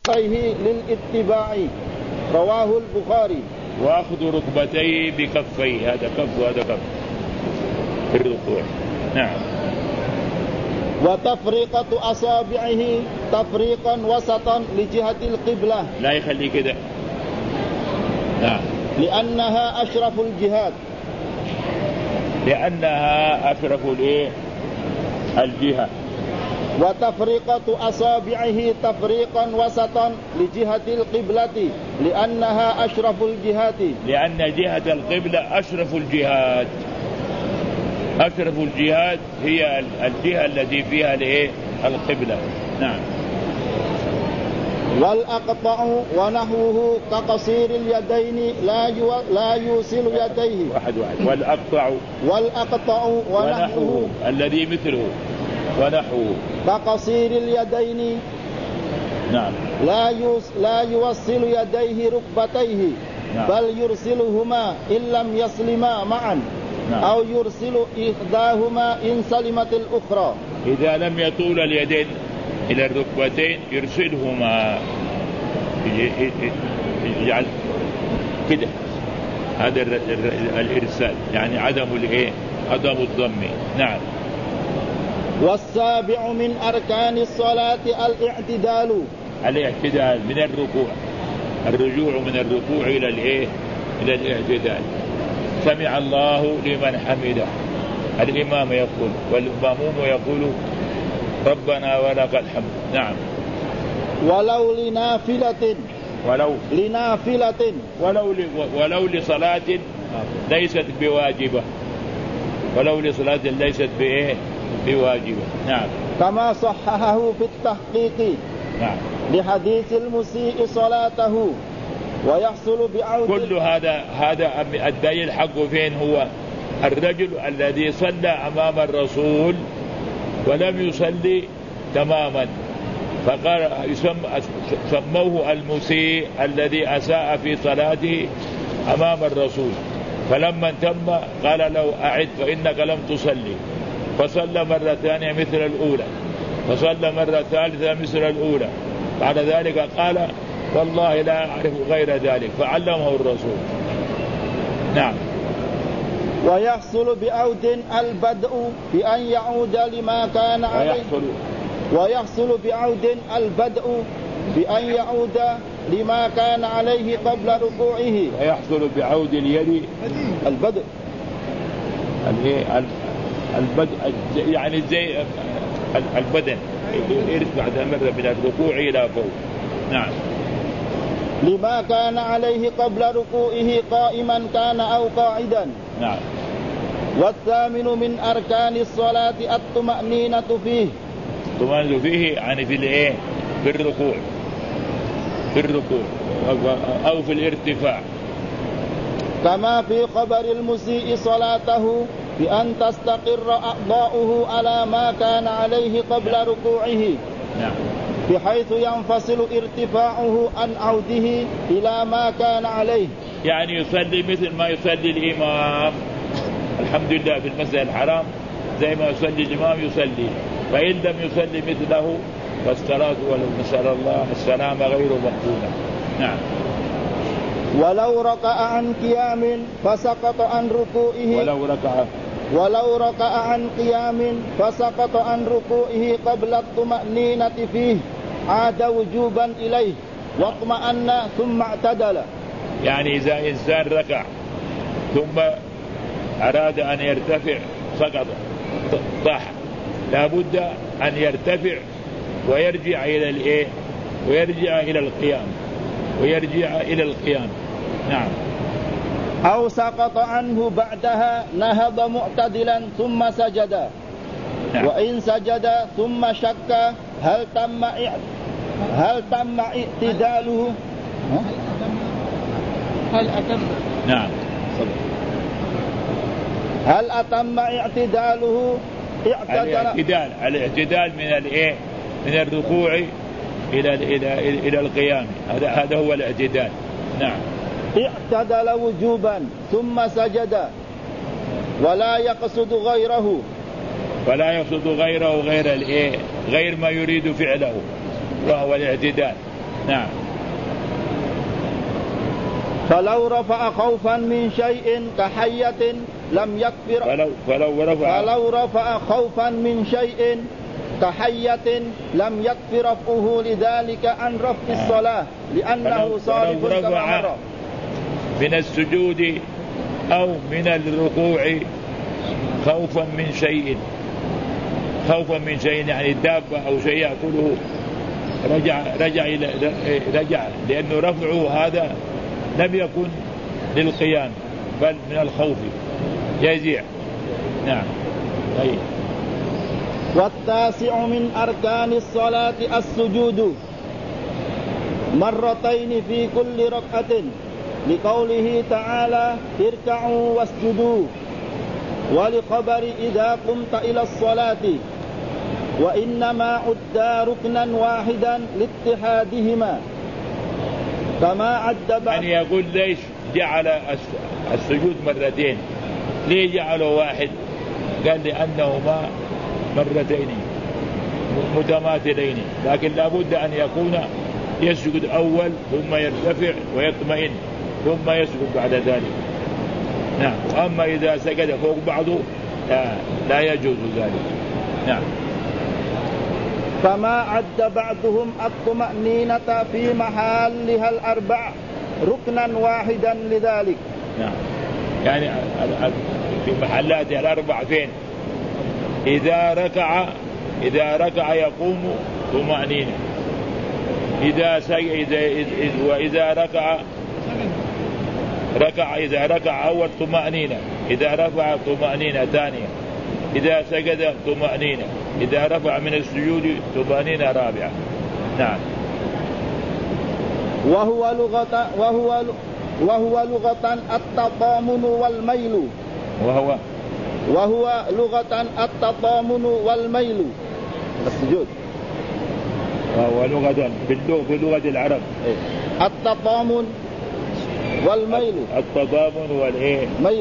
بكفيه للاتباع، رواه البخاري. وأخذ ركبتيه بكفيه، هذا كف وهذا كف في الركوع. نعم. وتفريقة أصابعه تفريقا وسطا لجهة القبلة، لا يخلي كده. نعم. لأنها أشرف الجهات، لأنها أشرف الجهة. وتفريقة أصابعه تفريقا وسطا لجهة القبلة، لأنها أشرف الجهات، لأن جهة القبلة أشرف الجهات. أشرف الجهات هي الجهة التي فيها القبلة. نعم. والأقطع ونحوه كقصير اليدين لا يوصل يديه. واحد. والأقطع ونحوه الذي مثله ونحوه كقصير اليدين. نعم. لا يوصل يديه ركبتيه. نعم. بل يرسلهما إن لم يسلما معا. نعم. أو يرسل إحداهما إن سلمت الأخرى. إذا لم يطول اليدين إلى الركبتين يرسلهما، يجعل كده. هذا الإرسال يعني عدم الضم. نعم. والسابع من أركان الصلاة الاعتدال. الاعتدال من الركوع، الرجوع من الركوع إلى الاعتدال. سمع الله لمن حمده، الإمام يقول والمأموم يقول ربنا ولك الحمد. نعم. ولو لنافلة ولو لصلاة ليست بواجبة، ولو لصلاة ليست بواجبة. نعم. كما صححه في التحقيق. نعم. لحديث المسيء صلاته ويحصل بعود. كل هذا الدليل حقه فين؟ هو الرجل الذي صلى أمام الرسول ولم يصلي تماما، فقال سموه المسيء الذي أساء في صلاته أمام الرسول، فلما تم قال له أعد فإنك لم تصلي، فصلى مرة ثانية مثل الأولى، فصلى مرة ثالثة مثل الأولى. بعد ذلك قال والله لا أعرف غير ذلك، فعلمه الرسول. نعم. ويحصل بعود البدء بأن يعود لما كان عليه. ويحصل بعود البدء بأن يعود لما كان عليه قبل ركوعه. ويحصل بعود اليد البدء يعني زي البدن يرفع مرة من الركوع إلى فوق. نعم. لما كان عليه قبل ركوعه قائما كان أو قاعدا. نعم. والثامن من أركان الصلاة الطمأنينة فيه. الطمأنينة فيه يعني في الركوع أو في الارتفاع. كما في خبر المسيء صلاته بأن تستقر أعضاؤه على ما كان عليه قبل ركوعه. نعم. بحيث ينفصل ارتفاعه عن عوده إلى ما كان عليه. يعني يصلي مثل ما يصلي الإمام، الحمد لله، في المسجد الحرام زي ما يصلي الإمام يصلي، فإن لم يصلي مثله فالصلاة ونسأل الله السلام غير مقبولة. نعم. ولو ركع عن قيام فسقط عن ركوعه. ولو ركع عن قيام فسقط عن ركوعه قبل الطمأنينة فيه عاد وجوبا إليه واطمأن ثم اعتدل. يعني إذا إنسان ركع ثم أراد أن يرتفع سقط طاح، لابد أن يرتفع ويرجع إلى القيام. نعم. أو سقط عنه بعدها نهض معتدلا ثم سجد. نعم. وإن سجد ثم شك هل تم اعتداله. نعم. هل أتم اعتداله. الاعتدال من الركوع إلى القيام، هذا هو الاعتدال. نعم. اعتدل وجوبا ثم سجد ولا يقصد غيره. غير ما يريد فعله، وهو الاعتدال. نعم. فلو رفع خوفا من شيء كحية لم يكفر. فلو رفع خوفا من شيء كحية لم يكفر رفعه لذلك عن رفع الصلاة لأنه صارف كما مر. من السجود أو من الركوع خوفا من شيء يعني دابة أو شيء يأكله رجع لأنه رفعه هذا لم يكن للقيام بل من الخوف يزيع. نعم. طيب. والتاسع من أركان الصلاة السجود مرتين في كل ركعة لقوله تعالى اركعوا واسجدوا، ولخبر إذا قمت إلى الصلاة، وإنما عد ركنا واحدا لاتحادهما كما عد يعني يقول ليش جعل السجود مرتين؟ ليه جعله واحد؟ قال لأنهما مرتين متماثلين، لكن لابد أن يكون يسجد أول ثم يرتفع ويطمئن ثم يسجد بعد ذلك. نعم. أما إذا سجد فوق بعضه لا يجوز ذلك. نعم. كما عد بعضهم الطمأنينة في محلها الأربع ركنا واحدا لذلك. نعم. يعني في محلاتها الأربع فين؟ إذا ركع يقوم طمأنينة، وإذا ركع أول طمأنينة، إذا رفع طمأنينة ثانية، إذا سجد طمأنينة، إذا رفع من السجود طمأنينة رابعة. نعم. وهو لغة التضامن والميل. وهو لغة التضامن والميل السجود. وهو لغة بلغة العرب التضامن والميل. التضامن والميل.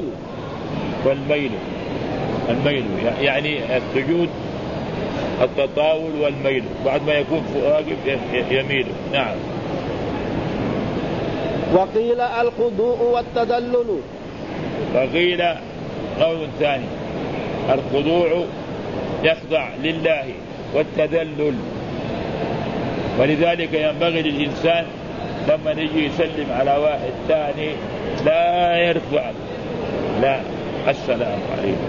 الميل يعني السجود التطاول والميل، بعد ما يكون واقف يميل. نعم. وقيل الخضوع والتذلل. وقيل قول ثاني الخضوع يخضع لله والتذلل، ولذلك ينبغي للإنسان لما يجي يسلم على واحد ثاني لا يرفع، لا السلام عليكم،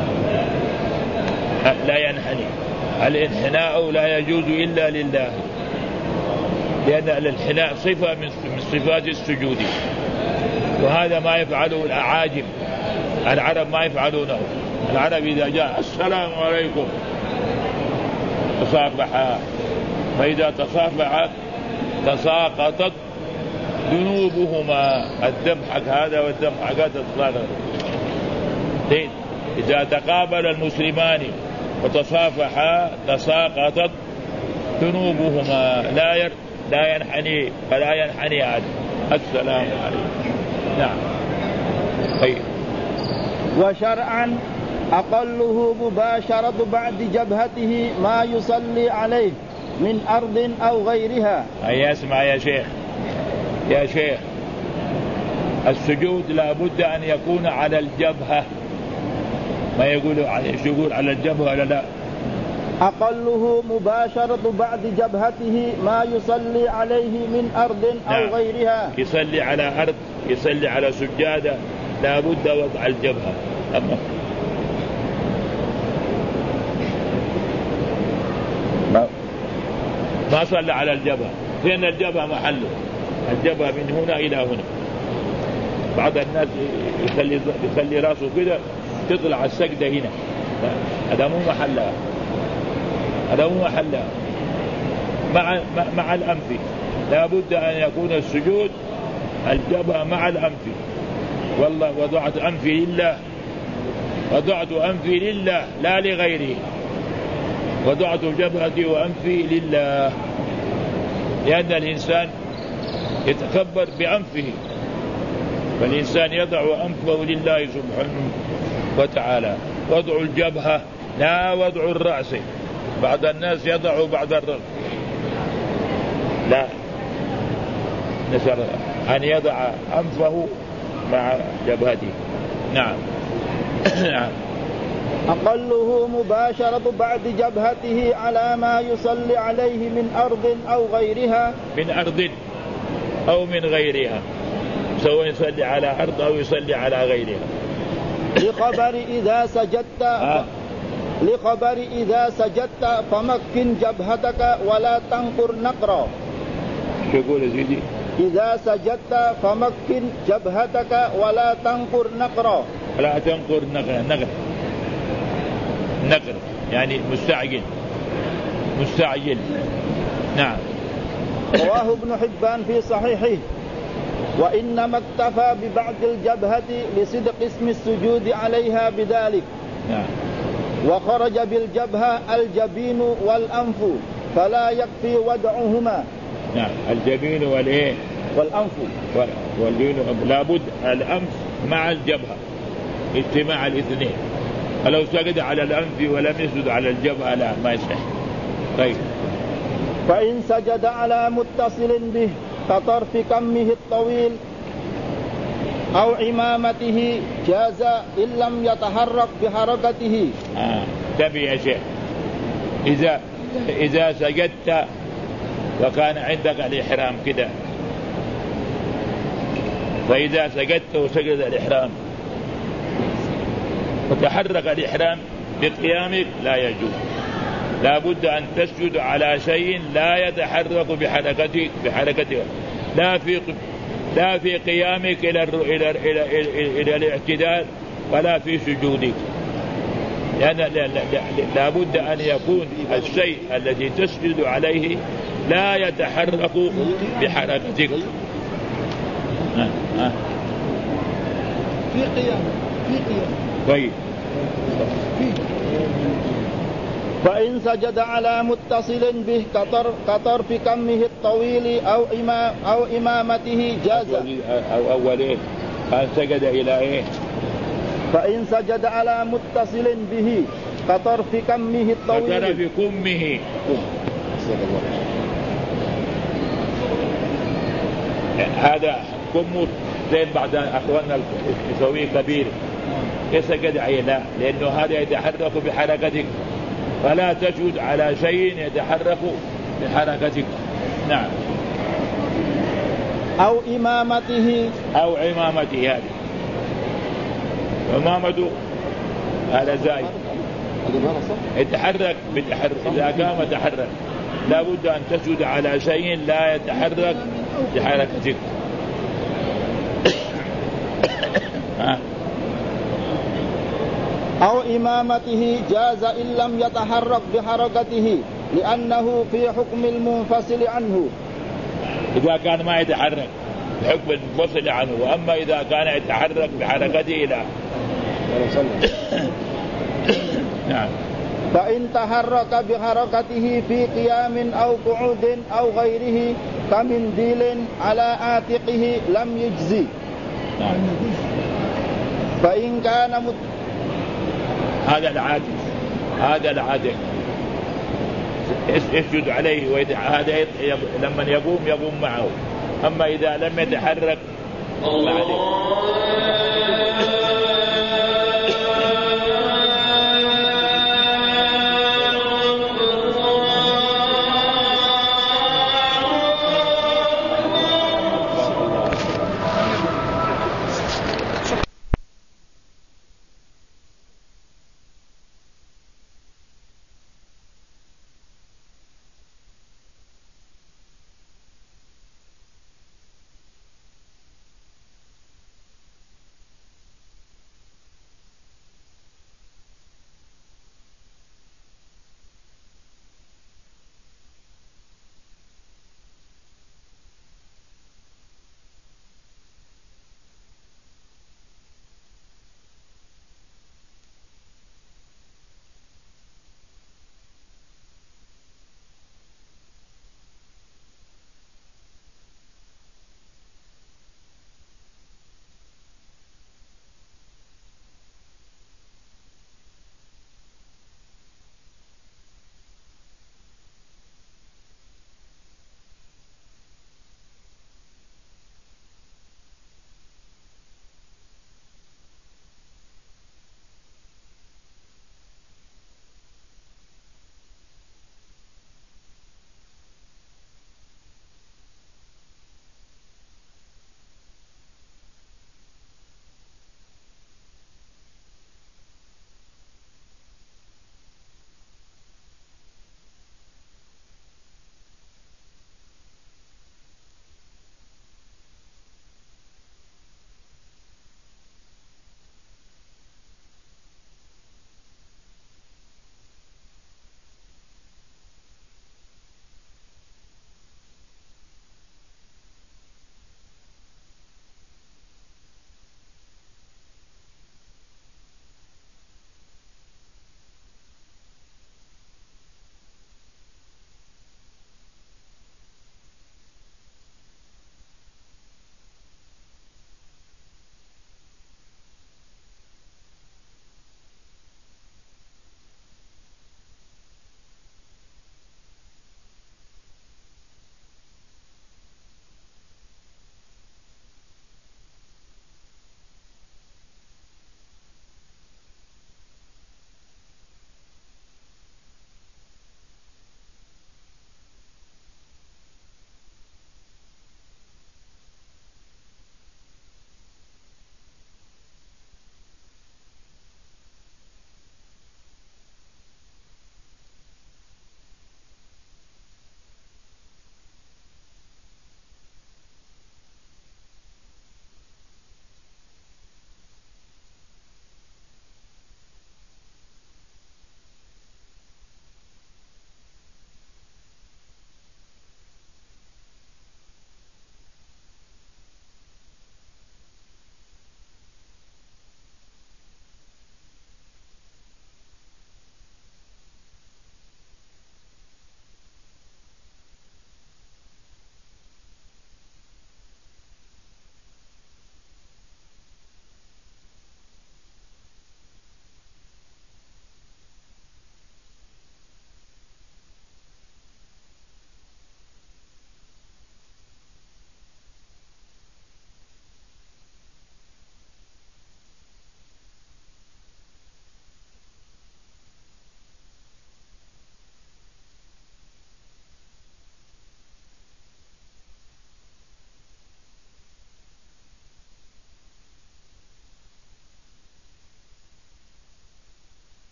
لا ينحني. الانحناء لا يجوز إلا لله، لأن الانحناء صفة من صفات السجود، وهذا ما يفعله الأعاجم، العرب ما يفعلونه. العرب إذا جاء السلام عليكم تصافحا، فإذا تصافحا تساقطت ذنوبهما، الدمحك هذا والدمحك هذا تتساقط. إذا تقابل المسلمان وتصافحا تساقطت ذنوبهما، لا ينحني فلا ينحني أحد. السلام عليكم. نعم. طيب. وشرعا أقله مباشرة بعد جبهته ما يصلي عليه من أرض أو غيرها. أي اسمع يا شيخ السجود لا بد أن يكون على الجبهة، ما يقول على الجبهة ولا لا. أقله مباشرة بعد جبهته ما يصلي عليه من أرض أو غيرها. يصلي على أرض، يصلي على سجادة، لا بد وضع الجبهة. أما ما صلى على الجبهة، فين الجبهة محله؟ الجبهة من هنا إلى هنا. بعض الناس يخلي راسه كده تطلع السجدة هنا، هذا مو محلها، هذا مو محلها. مع الأنف لا بد أن يكون السجود الجبهة مع الأنف. والله وضعت أنفي لله، وضعت أنفي لله لا لغيره، وضعت جبهتي وأنفي لله، لأن الإنسان يتكبر بأنفه، فالإنسان يضع أنفه لله سبحانه وتعالى. وضع الجبهة لا وضع الرأس. بعض الناس يضع بعض الرأس، لا نسر أن يضع أنفه مع جبهته. نعم. نعم. أقله مباشرة بعد جبهته على ما يصلي عليه من أرض أو غيرها. من أرض أو من غيرها، سواء يصلي على أرض أو يصلي على غيرها. لخبر إذا سجدت فمكن جبهتك ولا تنقر نقرا. شو يقول سيدي؟ إذا سجدت فمكن جبهتك ولا تنقر نقرا. لا تنقر نقر يعني مستعجل. نعم. رواه ابن حبان في صحيحه. وإنما اكتفى ببعض الجبهة لصدق اسم السجود عليها بذلك. نعم. وخرج بالجبهة الجبين والأنف فلا يكفي وضعهما. نعم. الجبين والأنف لابد الأنف مع الجبهة، اجتماع الاثنين. فلو سجد على الأنف ولم يسجد على الجبهة لا ما يصح. طيب. فإن سجد على متصل به كطرف كمه الطويل أو عمامته جاز إن لم يتحرك بحركته. تبي يا شيخ، إذا سجدت وكان عندك الإحرام كده، فإذا سجدت وسجد الإحرام وتحرك الإحرام بقيامك لا يجوز. لا بد أن تسجد على شيء لا يتحرك بحركته لا في قيامك إلى الاعتدال ولا في سجودك، لأن لا بد أن يكون الشيء الذي تسجد عليه لا يتحرك بحركتك. في قيام طيب. فإن سجد على متصل به كطرف كمه الطويل أو إمامته جاز. أولين أن سجد إلى إيه؟ فإن سجد على متصل به كطرف كمه الطويل. كطرف كمه. هذا كمه زي بعض أخواننا يسويه كبير يسجد عليه، لا، لأنه هذا يتحرك بحركتك، فلا تسجد على شيء يتحرك بحركتك. نعم. أو إمامته هذه إمامته هذا زائد يتحرك إذا قام يتحرك، لا بد أن تسجد على شيء لا يتحرك بحركتك. أو إمامته جاز إن لم يتحرك بحركته لأنه في حكم المنفصل عنه. إذا كان ما يتحرك بحكم المنفصل عنه، وأما إذا كان يتحرك بحركته لا. نعم. فإن تحرك بحركته في قيام أو قعود أو غيره كمنديل على عاتقه لم يجزي. نعم. فإن كان هذا العادة يسجد عليه، هذا لما يقوم معه. أما إذا لم يتحرك